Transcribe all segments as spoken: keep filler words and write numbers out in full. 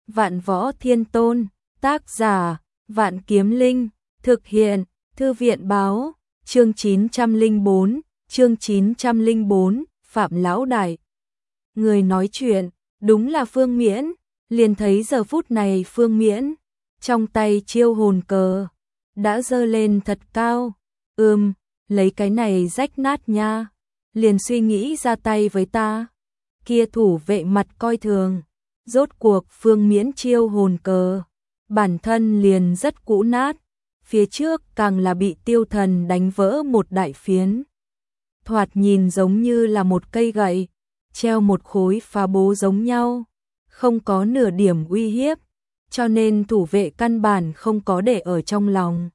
Vạn Võ Thiên Tôn, tác giả, Vạn Kiếm Linh, thực hiện, Thư viện báo, chương chín trăm lẻ bốn, chương chín trăm lẻ bốn, Phạm Lão Đại. Người nói chuyện, đúng là Phương Miễn, liền thấy giờ phút này Phương Miễn, trong tay chiêu hồn cờ, đã giơ lên thật cao, ừm, lấy cái này rách nát nha, liền suy nghĩ ra tay với ta. Kia thủ vệ mặt coi thường, rốt cuộc Phương Miễn chiêu hồn cờ, bản thân liền rất cũ nát, phía trước càng là bị Tiêu Thần đánh vỡ một đại phiến. Thoạt nhìn giống như là một cây gậy, treo một khối phá bố giống nhau, không có nửa điểm uy hiếp, cho nên thủ vệ căn bản không có để ở trong lòng.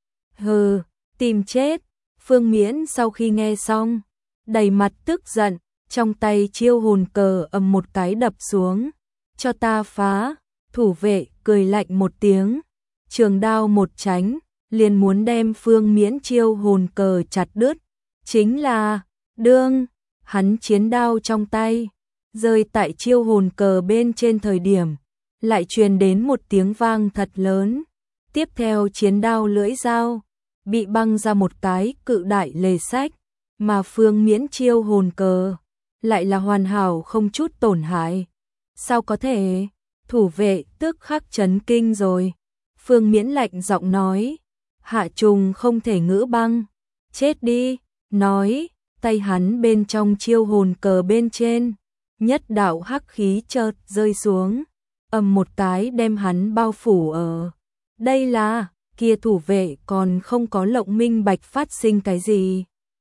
Hừ, tìm chết. Phương Miễn sau khi nghe xong, đầy mặt tức giận, trong tay chiêu hồn cờ ầm một cái đập xuống, cho ta phá. Thủ vệ cười lạnh một tiếng, trường đao một tránh, liền muốn đem Phương Miễn chiêu hồn cờ chặt đứt. Chính là, đương, hắn chiến đao trong tay, rơi tại chiêu hồn cờ bên trên thời điểm, lại truyền đến một tiếng vang thật lớn. Tiếp theo chiến đao lưỡi dao, bị băng ra một cái cự đại lề sách, mà Phương Miễn chiêu hồn cờ, lại là hoàn hảo không chút tổn hại. Sao có thể? Thủ vệ tức khắc chấn kinh rồi. Phương Miễn lạnh giọng nói, hạ trùng không thể ngữ băng, chết đi. Nói, tay hắn bên trong chiêu hồn cờ bên trên, nhất đạo hắc khí chợt rơi xuống, ầm một cái đem hắn bao phủ ở. Đây là, kia thủ vệ còn không có lộng minh bạch phát sinh cái gì.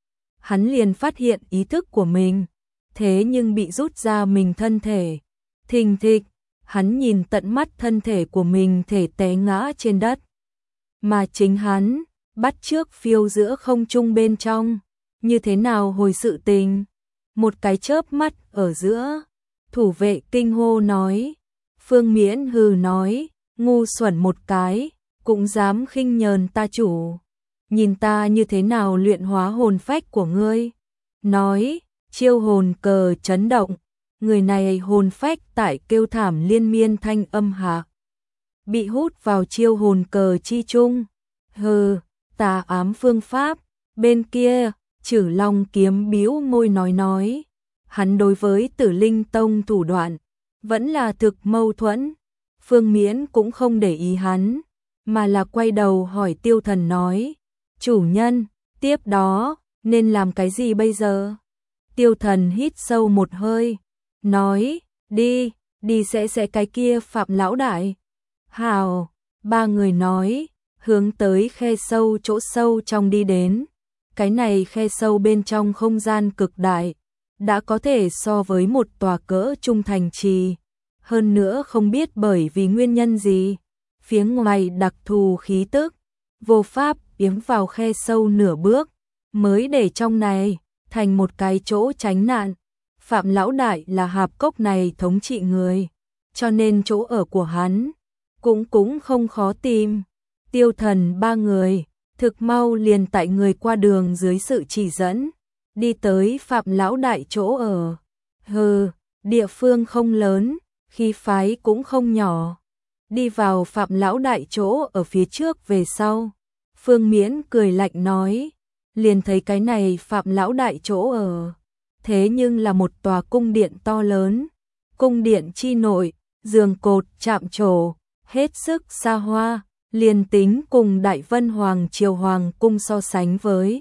Hắn liền phát hiện ý thức của mình, thế nhưng bị rút ra mình thân thể. Thình thịch, hắn nhìn tận mắt thân thể của mình thể té ngã trên đất. Mà chính hắn, bắt chước phiêu giữa không trung bên trong. Như thế nào hồi sự tình? Một cái chớp mắt ở giữa, thủ vệ kinh hô nói. Phương Miễn hừ nói, ngu xuẩn một cái, cũng dám khinh nhờn ta chủ. Nhìn ta như thế nào luyện hóa hồn phách của ngươi. Nói, chiêu hồn cờ chấn động, người này hồn phách tại kêu thảm liên miên thanh âm hạ, bị hút vào chiêu hồn cờ chi chung. Hừ, tà ám phương pháp. Bên kia, Trử Long Kiếm bĩu môi nói nói, hắn đối với Tử Linh Tông thủ đoạn vẫn là thực mâu thuẫn. Phương Miễn cũng không để ý hắn, mà là quay đầu hỏi Tiêu Thần nói, chủ nhân, tiếp đó nên làm cái gì bây giờ? Tiêu Thần hít sâu một hơi, nói, đi, đi sẽ sẽ cái kia Phạm Lão Đại. Hào, ba người nói, hướng tới khe sâu chỗ sâu trong đi đến. Cái này khe sâu bên trong không gian cực đại, đã có thể so với một tòa cỡ trung thành trì. Hơn nữa không biết bởi vì nguyên nhân gì, phía ngoài đặc thù khí tức, vô pháp yếm vào khe sâu nửa bước, mới để trong này thành một cái chỗ tránh nạn. Phạm Lão Đại là hạp cốc này thống trị người, cho nên chỗ ở của hắn cũng cũng không khó tìm. Tiêu Thần ba người thực mau liền tại người qua đường dưới sự chỉ dẫn, đi tới Phạm Lão Đại chỗ ở. Hừ, địa phương không lớn, khí phái cũng không nhỏ. Đi vào Phạm Lão Đại chỗ ở phía trước về sau, Phương Miễn cười lạnh nói, liền thấy cái này Phạm Lão Đại chỗ ở, thế nhưng là một tòa cung điện to lớn. Cung điện chi nội, giường cột, chạm trổ, hết sức xa hoa. Liền tính cùng Đại Vân Hoàng Triều Hoàng cung so sánh với,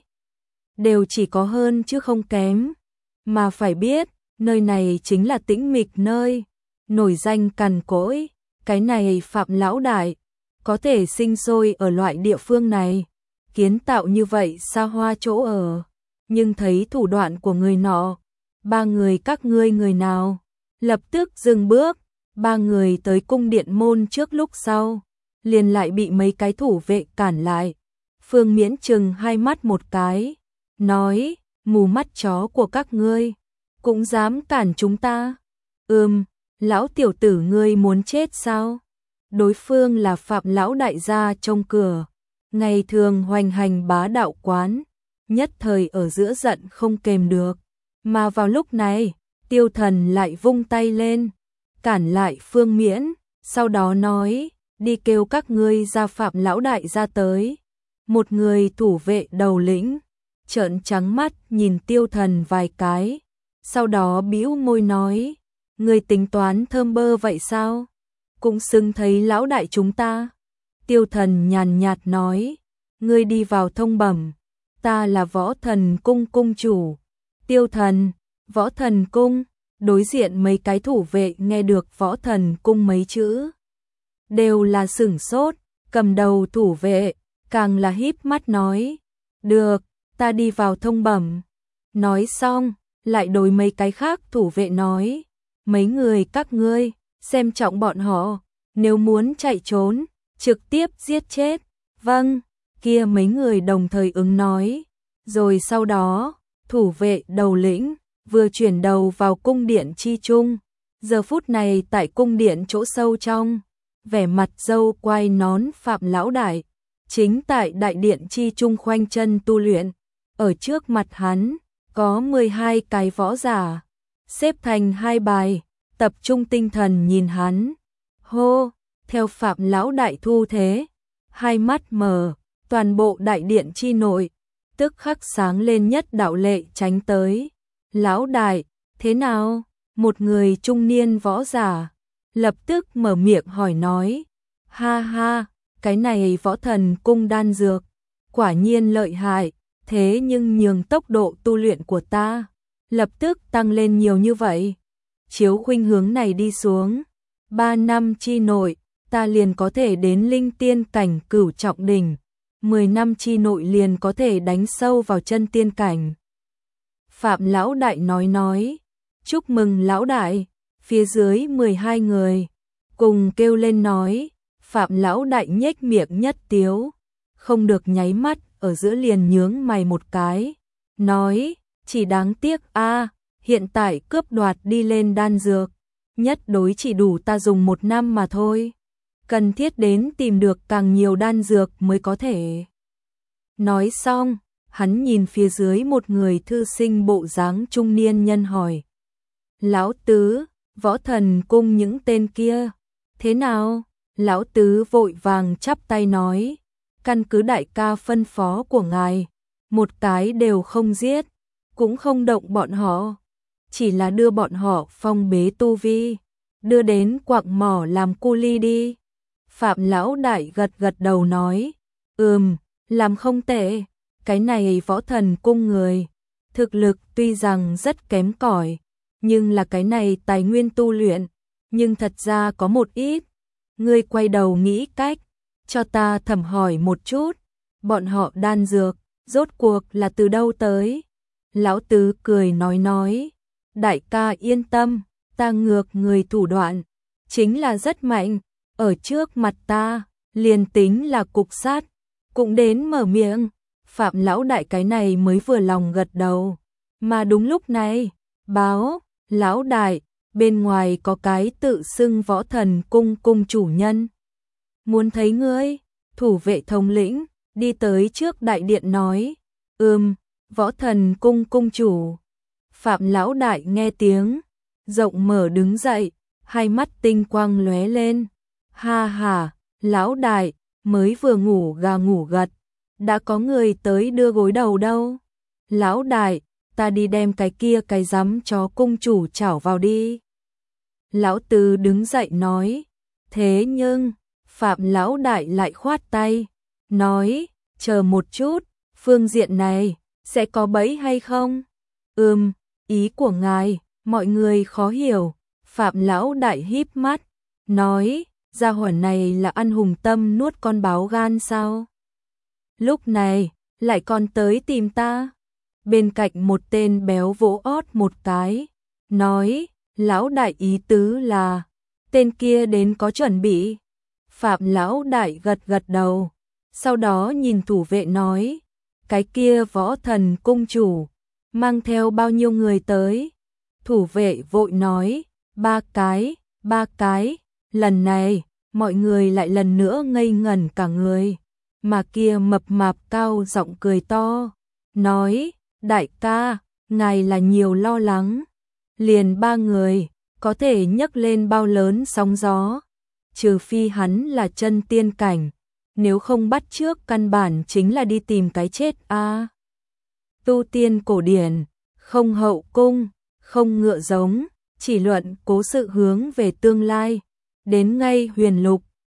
đều chỉ có hơn chứ không kém. Mà phải biết, nơi này chính là tĩnh mịch nơi, nổi danh cằn cỗi. Cái này Phạm Lão Đại có thể sinh sôi ở loại địa phương này, kiến tạo như vậy xa hoa chỗ ở. Nhưng thấy thủ đoạn của người nọ, ba người các ngươi người nào? Lập tức dừng bước, ba người tới cung điện môn trước lúc sau, liền lại bị mấy cái thủ vệ cản lại. Phương Miễn chừng hai mắt một cái, nói, mù mắt chó của các ngươi, cũng dám cản chúng ta. Ừm, lão tiểu tử ngươi muốn chết sao? Đối phương là Phạm Lão Đại gia trông cửa, ngày thường hoành hành bá đạo quán, nhất thời ở giữa giận không kềm được. Mà vào lúc này, Tiêu Thần lại vung tay lên, cản lại Phương Miễn, sau đó nói, đi kêu các ngươi ra Phạm lão đại ra tới. Một người thủ vệ đầu lĩnh trợn trắng mắt nhìn Tiêu Thần vài cái, sau đó bĩu môi nói, ngươi tính toán thơm bơ vậy sao? Cũng xứng thấy lão đại chúng ta. Tiêu Thần nhàn nhạt nói, ngươi đi vào thông bẩm, ta là Võ Thần Cung cung chủ. Tiêu Thần, Võ Thần Cung, đối diện mấy cái thủ vệ nghe được Võ Thần Cung mấy chữ, đều là sửng sốt, cầm đầu thủ vệ, càng là híp mắt nói, được, ta đi vào thông bẩm. Nói xong, lại đối mấy cái khác thủ vệ nói, mấy người các ngươi, xem trọng bọn họ, nếu muốn chạy trốn, trực tiếp giết chết. Vâng, kia mấy người đồng thời ứng nói, rồi sau đó, thủ vệ đầu lĩnh, vừa chuyển đầu vào cung điện chi trung, giờ phút này tại cung điện chỗ sâu trong, vẻ mặt râu quai nón Phạm lão đại, chính tại đại điện chi trung khoanh chân tu luyện, ở trước mặt hắn, có mười hai cái võ giả, xếp thành hai bài, tập trung tinh thần nhìn hắn. Hô, theo Phạm lão đại thu thế, hai mắt mở, toàn bộ đại điện chi nội, tức khắc sáng lên nhất đạo lệ tránh tới. Lão đại, thế nào? Một người trung niên võ giả, lập tức mở miệng hỏi nói, ha ha, cái này Võ Thần Cung đan dược, quả nhiên lợi hại, thế nhưng nhường tốc độ tu luyện của ta, lập tức tăng lên nhiều như vậy. Chiếu khuynh hướng này đi xuống, ba năm chi nội, ta liền có thể đến linh tiên cảnh cửu trọng đỉnh, mười năm chi nội liền có thể đánh sâu vào chân tiên cảnh. Phạm lão đại nói nói, chúc mừng lão đại, phía dưới mười hai người, cùng kêu lên nói, Phạm lão đại nhếch miệng nhất tiếu, không được nháy mắt, ở giữa liền nhướng mày một cái, nói, chỉ đáng tiếc a, hiện tại cướp đoạt đi lên đan dược, nhất đối chỉ đủ ta dùng một năm mà thôi, cần thiết đến tìm được càng nhiều đan dược mới có thể. Nói xong, hắn nhìn phía dưới một người thư sinh bộ dáng trung niên nhân hỏi, lão tứ, Võ Thần Cung những tên kia, thế nào? Lão tứ vội vàng chắp tay nói, căn cứ đại ca phân phó của ngài, một cái đều không giết, cũng không động bọn họ, chỉ là đưa bọn họ phong bế tu vi, đưa đến quặng mỏ làm cu ly đi. Phạm lão đại gật gật đầu nói, ừm, làm không tệ, cái này Võ Thần Cung người, thực lực tuy rằng rất kém cỏi, nhưng là cái này tài nguyên tu luyện, nhưng thật ra có một ít. Ngươi quay đầu nghĩ cách, cho ta thẩm hỏi một chút, bọn họ đan dược, rốt cuộc là từ đâu tới? Lão tứ cười nói nói, đại ca yên tâm, ta ngược người thủ đoạn, chính là rất mạnh, ở trước mặt ta, liền tính là cục sát, cũng đến mở miệng. Phạm lão đại cái này mới vừa lòng gật đầu, mà đúng lúc này, báo, lão đại, bên ngoài có cái tự xưng Võ Thần Cung cung chủ nhân. Muốn thấy ngươi, thủ vệ thống lĩnh, đi tới trước đại điện nói, ừm, Võ Thần Cung cung chủ. Phạm lão đại nghe tiếng, rộng mở đứng dậy, hai mắt tinh quang lóe lên. Ha ha, lão đại, mới vừa ngủ gà ngủ gật, đã có người tới đưa gối đầu đâu. Lão đại, ta đi đem cái kia cái rắm chó cung chủ chảo vào đi. Lão tứ đứng dậy nói, thế nhưng, Phạm lão đại lại khoát tay, nói, chờ một chút, phương diện này, sẽ có bẫy hay không? Ừm, ý của ngài, mọi người khó hiểu. Phạm lão đại híp mắt, nói, gia hỏa này là ăn hùng tâm nuốt con báo gan sao? Lúc này, lại còn tới tìm ta. Bên cạnh một tên béo vỗ ót một cái, nói, lão đại ý tứ là, tên kia đến có chuẩn bị. Phạm lão đại gật gật đầu, sau đó nhìn thủ vệ nói, cái kia Võ Thần Cung chủ, mang theo bao nhiêu người tới? Thủ vệ vội nói, ba cái, ba cái, lần này, mọi người lại lần nữa ngây ngẩn cả người, mà kia mập mạp cao giọng cười to, nói, đại ca, ngài là nhiều lo lắng, liền ba người, có thể nhấc lên bao lớn sóng gió. trừ phi hắn là chân tiên cảnh, nếu không bắt trước căn bản chính là đi tìm cái chết a. À, tu tiên cổ điển, không hậu cung, không ngựa giống, chỉ luận cố sự hướng về tương lai, đến ngay huyền lục,